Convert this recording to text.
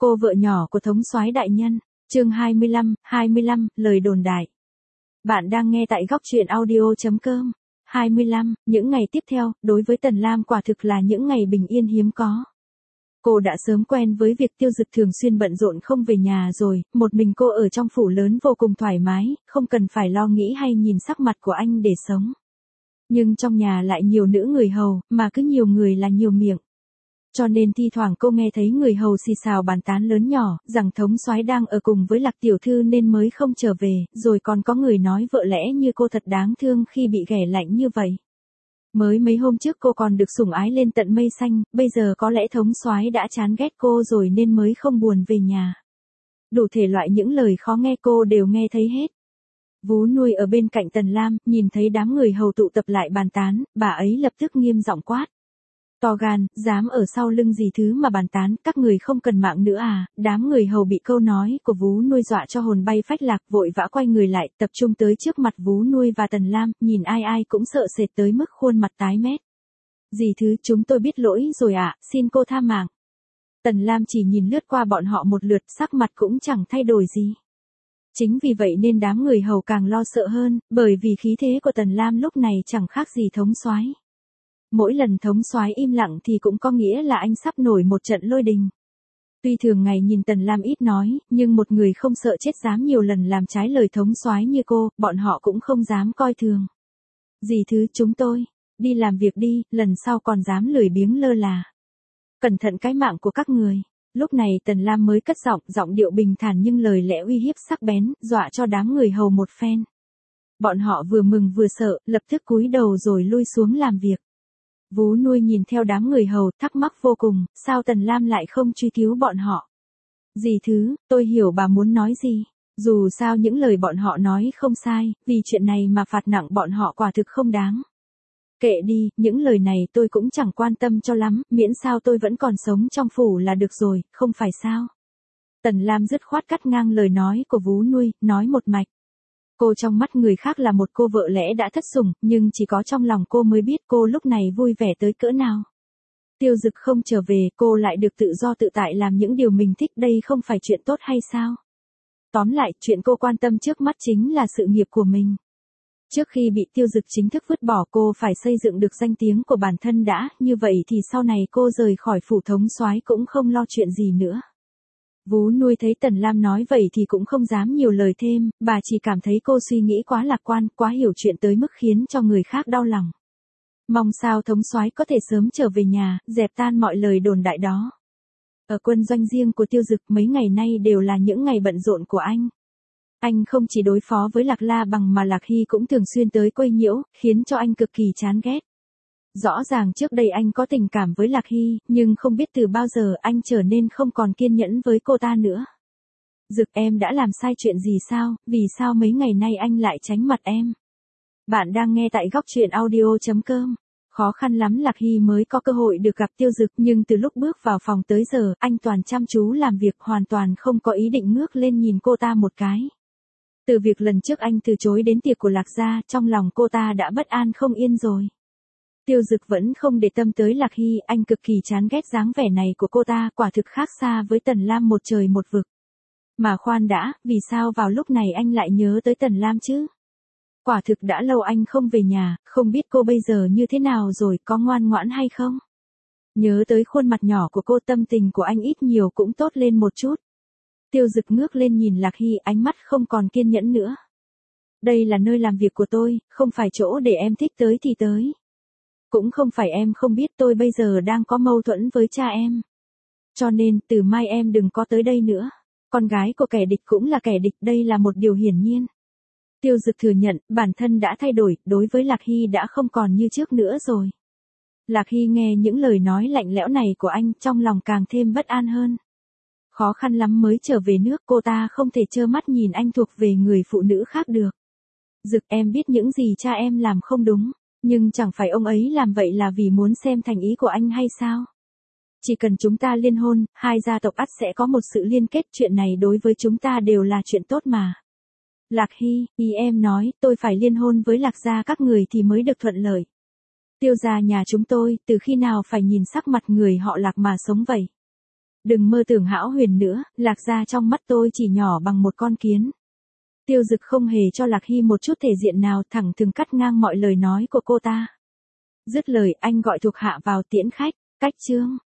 Cô vợ nhỏ của thống soái đại nhân, chương 25, lời đồn đại. Bạn đang nghe tại góc truyện audio.com. 25, những ngày tiếp theo, đối với Tần Lam quả thực là những ngày bình yên hiếm có. Cô đã sớm quen với việc Tiêu Dực thường xuyên bận rộn không về nhà rồi, một mình cô ở trong phủ lớn vô cùng thoải mái, không cần phải lo nghĩ hay nhìn sắc mặt của anh để sống. Nhưng trong nhà lại nhiều nữ người hầu, mà cứ nhiều người là nhiều miệng. Cho nên thi thoảng cô nghe thấy người hầu xì xào bàn tán lớn nhỏ, rằng thống soái đang ở cùng với Lạc tiểu thư nên mới không trở về, rồi còn có người nói vợ lẽ như cô thật đáng thương khi bị ghẻ lạnh như vậy. Mới mấy hôm trước cô còn được sủng ái lên tận mây xanh, bây giờ có lẽ thống soái đã chán ghét cô rồi nên mới không buồn về nhà. Đủ thể loại những lời khó nghe cô đều nghe thấy hết. Vú Nuôi ở bên cạnh Tần Lam, nhìn thấy đám người hầu tụ tập lại bàn tán, bà ấy lập tức nghiêm giọng quát. To gan, dám ở sau lưng gì thứ mà bàn tán, các người không cần mạng nữa à? Đám người hầu bị câu nói của Vú Nuôi dọa cho hồn bay phách lạc, vội vã quay người lại, tập trung tới trước mặt Vú Nuôi và Tần Lam, nhìn ai ai cũng sợ sệt tới mức khuôn mặt tái mét. Dì thứ, chúng tôi biết lỗi rồi ạ, xin cô tha mạng. Tần Lam chỉ nhìn lướt qua bọn họ một lượt, sắc mặt cũng chẳng thay đổi gì. Chính vì vậy nên đám người hầu càng lo sợ hơn, bởi vì khí thế của Tần Lam lúc này chẳng khác gì thống soái. Mỗi lần thống soái im lặng thì cũng có nghĩa là anh sắp nổi một trận lôi đình. Tuy thường ngày nhìn Tần Lam ít nói, nhưng một người không sợ chết dám nhiều lần làm trái lời thống soái như cô, bọn họ cũng không dám coi thường. Dì thứ, chúng tôi, đi làm việc đi, lần sau còn dám lười biếng lơ là. Cẩn thận cái mạng của các người. Lúc này Tần Lam mới cất giọng điệu bình thản nhưng lời lẽ uy hiếp sắc bén, dọa cho đám người hầu một phen. Bọn họ vừa mừng vừa sợ, lập tức cúi đầu rồi lui xuống làm việc. Vú Nuôi nhìn theo đám người hầu, thắc mắc vô cùng, sao Tần Lam lại không truy cứu bọn họ. Dì thứ, tôi hiểu bà muốn nói gì. Dù sao những lời bọn họ nói không sai, vì chuyện này mà phạt nặng bọn họ quả thực không đáng. Kệ đi, những lời này tôi cũng chẳng quan tâm cho lắm, miễn sao tôi vẫn còn sống trong phủ là được rồi, không phải sao. Tần Lam dứt khoát cắt ngang lời nói của Vú Nuôi, nói một mạch. Cô trong mắt người khác là một cô vợ lẽ đã thất sủng, nhưng chỉ có trong lòng cô mới biết cô lúc này vui vẻ tới cỡ nào. Tiêu Dực không trở về, cô lại được tự do tự tại làm những điều mình thích, đây không phải chuyện tốt hay sao? Tóm lại, chuyện cô quan tâm trước mắt chính là sự nghiệp của mình. Trước khi bị Tiêu Dực chính thức vứt bỏ, cô phải xây dựng được danh tiếng của bản thân đã, như vậy thì sau này cô rời khỏi phủ thống soái cũng không lo chuyện gì nữa. Vú Nuôi thấy Tần Lam nói vậy thì cũng không dám nhiều lời thêm, bà chỉ cảm thấy cô suy nghĩ quá lạc quan, quá hiểu chuyện tới mức khiến cho người khác đau lòng. Mong sao thống soái có thể sớm trở về nhà, dẹp tan mọi lời đồn đại đó. Ở quân doanh riêng của Tiêu Dực mấy ngày nay đều là những ngày bận rộn của anh. Anh không chỉ đối phó với Lạc La Bằng mà Lạc Hy cũng thường xuyên tới quấy nhiễu, khiến cho anh cực kỳ chán ghét. Rõ ràng trước đây anh có tình cảm với Lạc Hy, nhưng không biết từ bao giờ anh trở nên không còn kiên nhẫn với cô ta nữa. Dực, em đã làm sai chuyện gì sao, vì sao mấy ngày nay anh lại tránh mặt em? Bạn đang nghe tại góc truyện audio.com. Khó khăn lắm Lạc Hy mới có cơ hội được gặp Tiêu Dực, nhưng từ lúc bước vào phòng tới giờ, anh toàn chăm chú làm việc, hoàn toàn không có ý định ngước lên nhìn cô ta một cái. Từ việc lần trước anh từ chối đến tiệc của Lạc gia, trong lòng cô ta đã bất an không yên rồi. Tiêu Dực vẫn không để tâm tới Lạc Hy, anh cực kỳ chán ghét dáng vẻ này của cô ta, quả thực khác xa với Tần Lam một trời một vực. Mà khoan đã, vì sao vào lúc này anh lại nhớ tới Tần Lam chứ? Quả thực đã lâu anh không về nhà, không biết cô bây giờ như thế nào rồi, có ngoan ngoãn hay không? Nhớ tới khuôn mặt nhỏ của cô, tâm tình của anh ít nhiều cũng tốt lên một chút. Tiêu Dực ngước lên nhìn Lạc Hy, ánh mắt không còn kiên nhẫn nữa. Đây là nơi làm việc của tôi, không phải chỗ để em thích tới thì tới. Cũng không phải em không biết tôi bây giờ đang có mâu thuẫn với cha em. Cho nên, từ mai em đừng có tới đây nữa. Con gái của kẻ địch cũng là kẻ địch, đây là một điều hiển nhiên. Tiêu Dực thừa nhận, bản thân đã thay đổi, đối với Lạc Hy đã không còn như trước nữa rồi. Lạc Hy nghe những lời nói lạnh lẽo này của anh, trong lòng càng thêm bất an hơn. Khó khăn lắm mới trở về nước, cô ta không thể trơ mắt nhìn anh thuộc về người phụ nữ khác được. Dực, em biết những gì cha em làm không đúng, nhưng chẳng phải ông ấy làm vậy là vì muốn xem thành ý của anh hay sao? Chỉ cần chúng ta liên hôn, hai gia tộc ắt sẽ có một sự liên kết, chuyện này đối với chúng ta đều là chuyện tốt mà. Lạc Hy, ý em nói, tôi phải liên hôn với Lạc gia các người thì mới được thuận lợi. Tiêu gia nhà chúng tôi, từ khi nào phải nhìn sắc mặt người họ Lạc mà sống vậy? Đừng mơ tưởng hão huyền nữa, Lạc gia trong mắt tôi chỉ nhỏ bằng một con kiến. Tiêu Dực không hề cho Lạc Hy một chút thể diện nào, thẳng thừng cắt ngang mọi lời nói của cô ta. Dứt lời anh gọi thuộc hạ vào tiễn khách, cách chương.